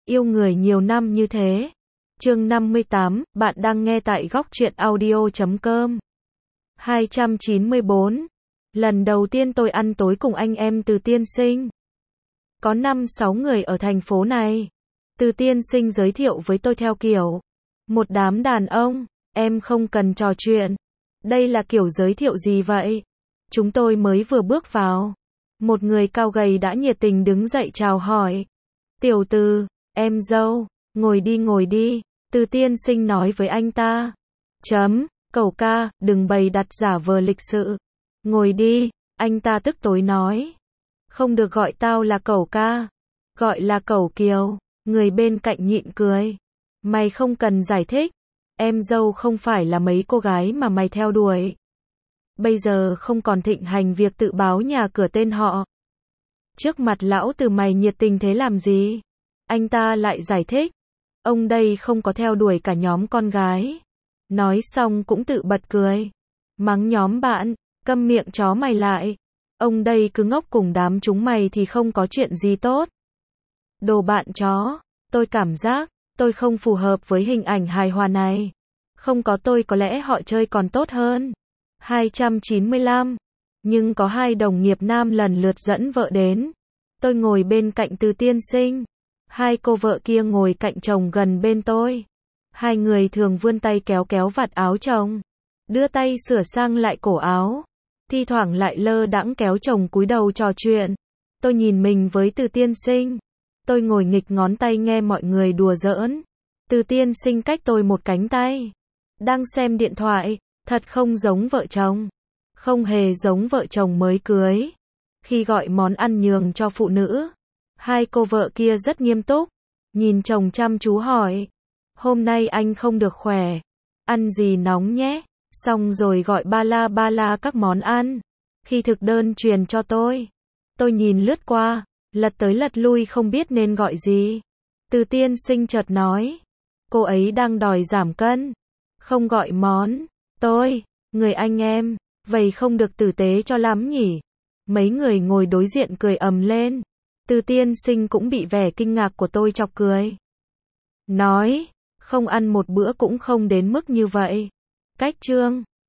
Yêu người nhiều năm như thế. Chương 58, bạn đang nghe tại góc truyện audio.com. 294. Lần đầu tiên tôi ăn tối cùng anh em Từ tiên sinh. Có 5-6 người ở thành phố này. Từ tiên sinh giới thiệu với tôi theo kiểu một đám đàn ông, em không cần trò chuyện. Đây là kiểu giới thiệu gì vậy? Chúng tôi mới vừa bước vào. Một người cao gầy đã nhiệt tình đứng dậy chào hỏi. Tiểu Từ, em dâu, ngồi đi, Từ tiên sinh nói với anh ta. Cẩu ca, đừng bày đặt giả vờ lịch sự. Ngồi đi, anh ta tức tối nói. Không được gọi tao là cẩu ca, gọi là cẩu Kiều. Người bên cạnh nhịn cười. Mày không cần giải thích, em dâu không phải là mấy cô gái mà mày theo đuổi. Bây giờ không còn thịnh hành việc tự báo nhà cửa tên họ. Trước mặt lão Từ mày nhiệt tình thế làm gì? Anh ta lại giải thích. Ông đây không có theo đuổi cả nhóm con gái. Nói xong cũng tự bật cười. Mắng nhóm bạn, câm miệng chó mày lại. Ông đây cứ ngốc cùng đám chúng mày thì không có chuyện gì tốt. Đồ bạn chó, tôi cảm giác, tôi không phù hợp với hình ảnh hài hòa này. Không có tôi có lẽ họ chơi còn tốt hơn. 295. Nhưng có hai đồng nghiệp nam lần lượt dẫn vợ đến. Tôi ngồi bên cạnh Từ tiên sinh. Hai cô vợ kia ngồi cạnh chồng gần bên tôi. Hai người thường vươn tay kéo kéo vạt áo chồng. Đưa tay sửa sang lại cổ áo. Thi thoảng lại lơ đãng kéo chồng cúi đầu trò chuyện. Tôi nhìn mình với Từ tiên sinh. Tôi ngồi nghịch ngón tay nghe mọi người đùa giỡn. Từ tiên sinh cách tôi một cánh tay. Đang xem điện thoại. Thật không giống vợ chồng. Không hề giống vợ chồng mới cưới. Khi gọi món ăn nhường cho phụ nữ, hai cô vợ kia rất nghiêm túc. Nhìn chồng chăm chú hỏi. Hôm nay anh không được khỏe. Ăn gì nóng nhé. Xong rồi gọi ba la các món ăn. Khi thực đơn truyền cho tôi nhìn lướt qua, lật tới lật lui không biết nên gọi gì. Từ tiên sinh chợt nói. Cô ấy đang đòi giảm cân. Không gọi món. Người anh em, vậy không được tử tế cho lắm nhỉ. Mấy người ngồi đối diện cười ầm lên. Từ tiên sinh cũng bị vẻ kinh ngạc của tôi chọc cười. Nói, không ăn một bữa cũng không đến mức như vậy. Cách chương